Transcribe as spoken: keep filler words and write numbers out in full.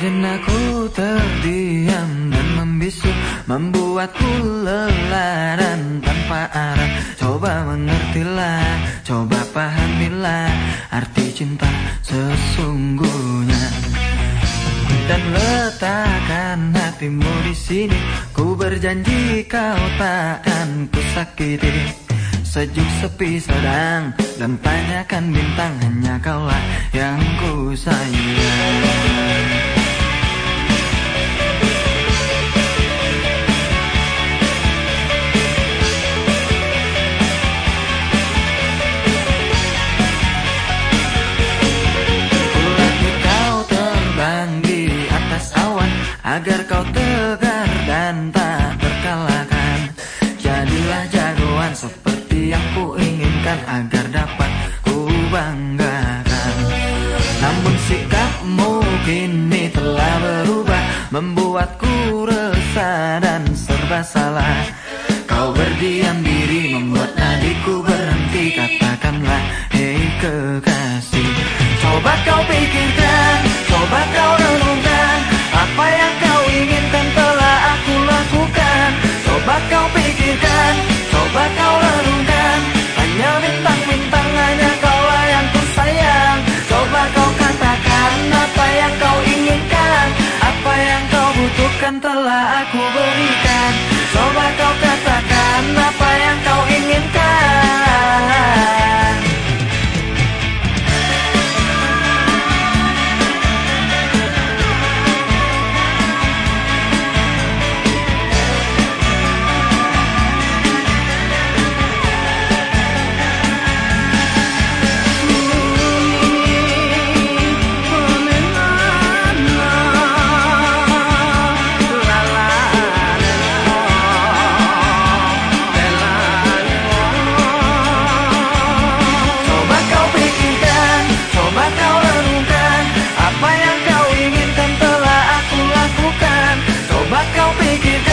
Sejenak ku terdiam dan membisu, membuatku lelah dan tanpa arah. Coba mengertilah, coba pahamilah arti cinta sesungguhnya. Dan letakkan hatimu di sini, ku berjanji kau takkan ku sakiti. Sejuk sepi sedang dan tanyakan bintang, hanya kaulah yang ku sayang. Agar kau tegar dan tak terkalahkan, jadilah jagoan seperti yang ku inginkan, agar dapat ku banggakan. Namun sikapmu kini telah berubah, membuatku resah dan serba salah. Kau berdiam diri, membuat nadiku berhenti. Katakanlah, hei kekasih, coba kau pikirkan, coba kau renungkan, apa yang kau inginkan telah aku lakukan. Coba kau pikirkan, coba kau renungkan, hanya bintang-bintang, hanya kaulah yang ku sayang. Coba kau katakan apa yang kau inginkan, apa yang kau butuhkan telah aku berikan. Coba kau katakan apa yang kau inginkan. Coba kau pikirkan,